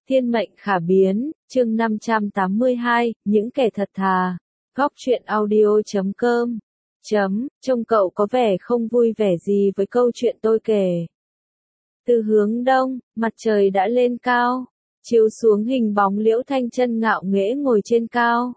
Thiên mệnh khả biến, chương 582, những kẻ thật thà. Góc truyện audio.com. Trông cậu có vẻ không vui vẻ gì với câu chuyện tôi kể. Từ hướng đông, mặt trời đã lên cao, chiếu xuống hình bóng Liễu Thanh Chân ngạo nghễ ngồi trên cao.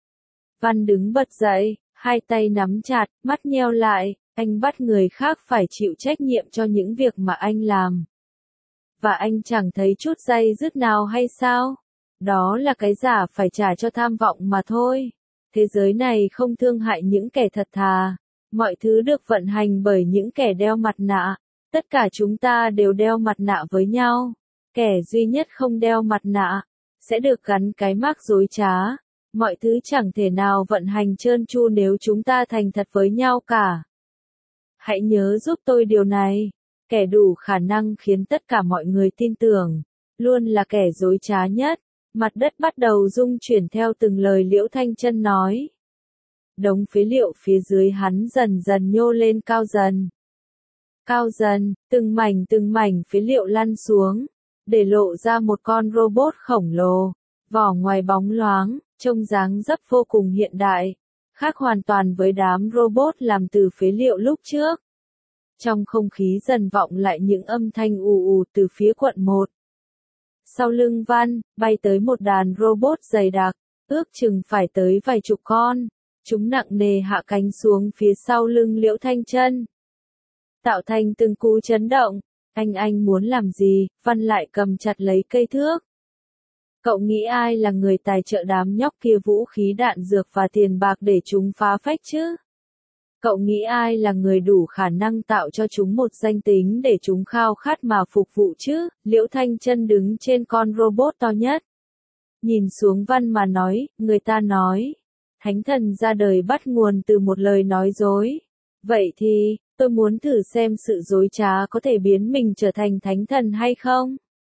Văn đứng bật dậy, hai tay nắm chặt, mắt nheo lại, anh bắt người khác phải chịu trách nhiệm cho những việc mà anh làm. Và anh chẳng thấy chút day dứt nào hay sao? Đó là cái giả phải trả cho tham vọng mà thôi. Thế giới này không thương hại những kẻ thật thà. Mọi thứ được vận hành bởi những kẻ đeo mặt nạ. Tất cả chúng ta đều đeo mặt nạ với nhau. Kẻ duy nhất không đeo mặt nạ sẽ được gắn cái mác dối trá. Mọi thứ chẳng thể nào vận hành trơn tru nếu chúng ta thành thật với nhau cả. Hãy nhớ giúp tôi điều này. Kẻ đủ khả năng khiến tất cả mọi người tin tưởng, luôn là kẻ dối trá nhất. Mặt đất bắt đầu rung chuyển theo từng lời Liễu Thanh Chân nói. Đống phế liệu phía dưới hắn dần dần nhô lên cao dần. Cao dần, từng mảnh phế liệu lăn xuống, để lộ ra một con robot khổng lồ, vỏ ngoài bóng loáng, trông dáng dấp vô cùng hiện đại, khác hoàn toàn với đám robot làm từ phế liệu lúc trước. Trong không khí dần vọng lại những âm thanh ù ù từ phía quận 1. Sau lưng Văn, bay tới một đàn robot dày đặc, ước chừng phải tới vài chục con. Chúng nặng nề hạ cánh xuống phía sau lưng Liễu Thanh Chân, tạo thành từng cú chấn động. Anh muốn làm gì? Văn lại cầm chặt lấy cây thước. Cậu nghĩ ai là người tài trợ đám nhóc kia vũ khí đạn dược và tiền bạc để chúng phá phách chứ? Cậu nghĩ ai là người đủ khả năng tạo cho chúng một danh tính để chúng khao khát mà phục vụ chứ? Liễu Thanh Chân đứng trên con robot to nhất, nhìn xuống Văn mà nói, người ta nói, thánh thần ra đời bắt nguồn từ một lời nói dối. Vậy thì, tôi muốn thử xem sự dối trá có thể biến mình trở thành thánh thần hay không?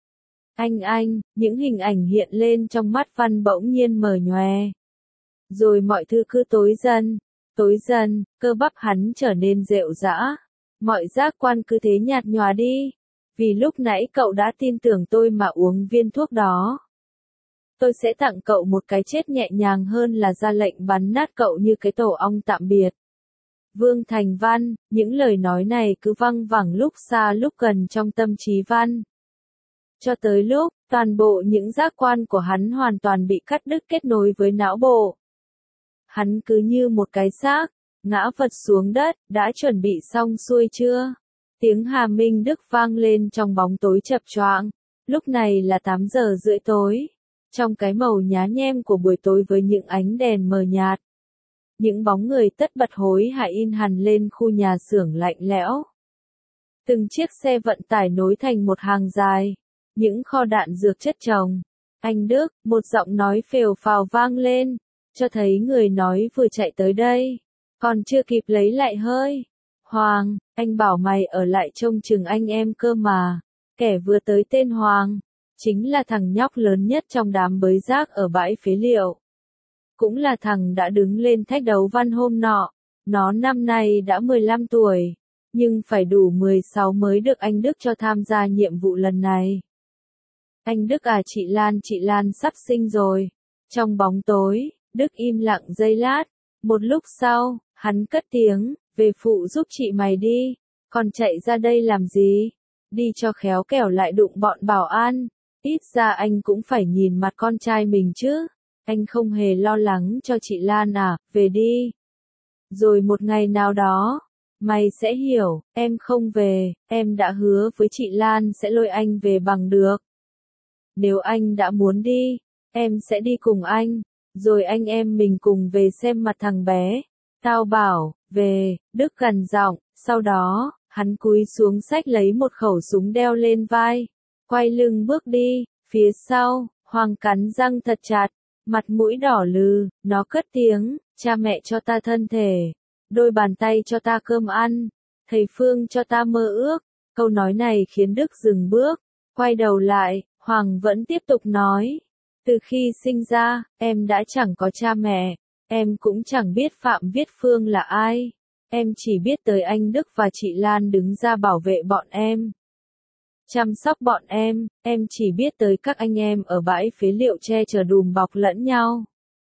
Những hình ảnh hiện lên trong mắt Văn bỗng nhiên mờ nhòe. Rồi mọi thứ cứ tối dần, cơ bắp hắn trở nên rệu rã. Mọi giác quan cứ thế nhạt nhòa đi. Vì lúc nãy cậu đã tin tưởng tôi mà uống viên thuốc đó. Tôi sẽ tặng cậu một cái chết nhẹ nhàng hơn là ra lệnh bắn nát cậu như cái tổ ong tạm biệt. Vương Thành Văn, những lời nói này cứ văng vẳng lúc xa lúc gần trong tâm trí Văn. Cho tới lúc, toàn bộ những giác quan của hắn hoàn toàn bị cắt đứt kết nối với não bộ. Hắn cứ như một cái xác, ngã vật xuống đất, đã chuẩn bị xong xuôi chưa? Tiếng Hà Minh Đức vang lên trong bóng tối chập choạng. Lúc này là 8 giờ rưỡi tối. Trong cái màu nhá nhem của buổi tối với những ánh đèn mờ nhạt. Những bóng người tất bật hối hả in hằn lên khu nhà xưởng lạnh lẽo. Từng chiếc xe vận tải nối thành một hàng dài. Những kho đạn dược chất chồng. Anh Đức, một giọng nói phều phào vang lên, cho thấy người nói vừa chạy tới đây. Còn chưa kịp lấy lại hơi. Hoàng, anh bảo mày ở lại trông chừng anh em cơ mà. Kẻ vừa tới tên Hoàng, chính là thằng nhóc lớn nhất trong đám bới rác ở bãi phế liệu. Cũng là thằng đã đứng lên thách đấu Văn hôm nọ. Nó năm nay đã 15 tuổi, nhưng phải đủ 16 mới được anh Đức cho tham gia nhiệm vụ lần này. Anh Đức à, chị Lan sắp sinh rồi. Trong bóng tối, Đức im lặng giây lát. Một lúc sau, hắn cất tiếng, về phụ giúp chị mày đi. Còn chạy ra đây làm gì? Đi cho khéo kẻo lại đụng bọn bảo an. Ít ra anh cũng phải nhìn mặt con trai mình chứ. Anh không hề lo lắng cho chị Lan à, về đi. Rồi một ngày nào đó, mày sẽ hiểu, em không về, em đã hứa với chị Lan sẽ lôi anh về bằng được. Nếu anh đã muốn đi, em sẽ đi cùng anh, rồi anh em mình cùng về xem mặt thằng bé. Tao bảo, về, Đức gằn giọng, sau đó, hắn cúi xuống xách lấy một khẩu súng đeo lên vai, quay lưng bước đi, phía sau, Hoàng cắn răng thật chặt, mặt mũi đỏ lừ, nó cất tiếng, cha mẹ cho ta thân thể, đôi bàn tay cho ta cơm ăn, thầy Phương cho ta mơ ước. Câu nói này khiến Đức dừng bước, quay đầu lại, Hoàng vẫn tiếp tục nói, từ khi sinh ra, em đã chẳng có cha mẹ, em cũng chẳng biết Phạm Viết Phương là ai, em chỉ biết tới anh Đức và chị Lan đứng ra bảo vệ bọn em. chăm sóc bọn em chỉ biết tới các anh em ở bãi phế liệu che chở đùm bọc lẫn nhau.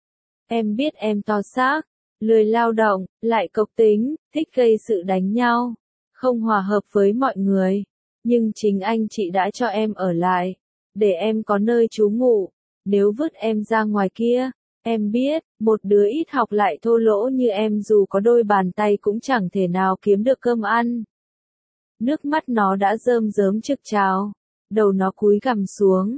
Em biết em to xác, lười lao động, lại cộc tính, thích gây sự đánh nhau, không hòa hợp với mọi người. Nhưng chính anh chị đã cho em ở lại, để em có nơi trú ngụ. Nếu vứt em ra ngoài kia, em biết, một đứa ít học lại thô lỗ như em dù có đôi bàn tay cũng chẳng thể nào kiếm được cơm ăn. Nước mắt nó đã rơm rớm trực trào, đầu nó cúi gằm xuống.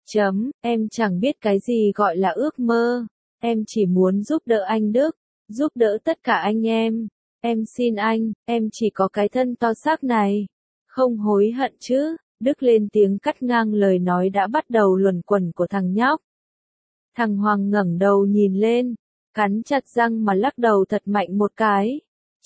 Em chẳng biết cái gì gọi là ước mơ, em chỉ muốn giúp đỡ anh Đức, giúp đỡ tất cả anh em. Em xin anh, em chỉ có cái thân to xác này. Không hối hận chứ? Đức lên tiếng cắt ngang lời nói đã bắt đầu luẩn quẩn của thằng nhóc. Thằng Hoàng ngẩng đầu nhìn lên, cắn chặt răng mà lắc đầu thật mạnh một cái.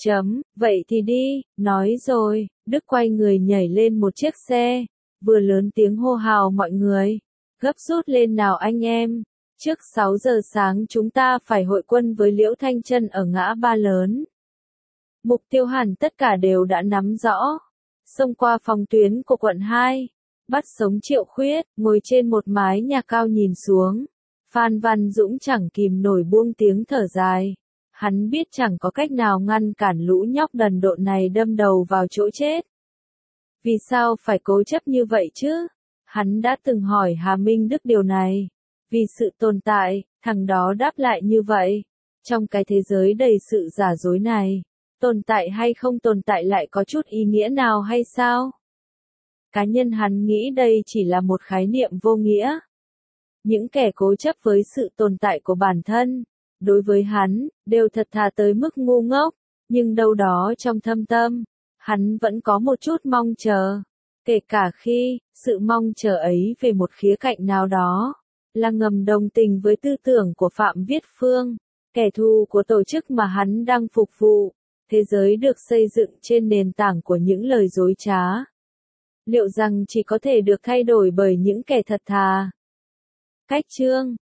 Vậy thì đi, nói rồi, Đức quay người nhảy lên một chiếc xe, vừa lớn tiếng hô hào mọi người. Gấp rút lên nào anh em, trước 6 giờ sáng chúng ta phải hội quân với Liễu Thanh Trân ở ngã ba lớn. Mục tiêu hẳn tất cả đều đã nắm rõ. Xông qua phòng tuyến của quận 2, bắt sống Triệu Khuyết, ngồi trên một mái nhà cao nhìn xuống. Phan Văn Dũng chẳng kìm nổi buông tiếng thở dài. Hắn biết chẳng có cách nào ngăn cản lũ nhóc đần độn này đâm đầu vào chỗ chết. Vì sao phải cố chấp như vậy chứ? Hắn đã từng hỏi Hà Minh Đức điều này. Vì sự tồn tại, thằng đó đáp lại như vậy. Trong cái thế giới đầy sự giả dối này, tồn tại hay không tồn tại lại có chút ý nghĩa nào hay sao? Cá nhân hắn nghĩ đây chỉ là một khái niệm vô nghĩa. Những kẻ cố chấp với sự tồn tại của bản thân, đối với hắn, đều thật thà tới mức ngu ngốc, nhưng đâu đó trong thâm tâm, hắn vẫn có một chút mong chờ. Kể cả khi, sự mong chờ ấy về một khía cạnh nào đó, là ngầm đồng tình với tư tưởng của Phạm Viết Phương, kẻ thù của tổ chức mà hắn đang phục vụ. Thế giới được xây dựng trên nền tảng của những lời dối trá. Liệu rằng chỉ có thể được thay đổi bởi những kẻ thật thà? Cách chương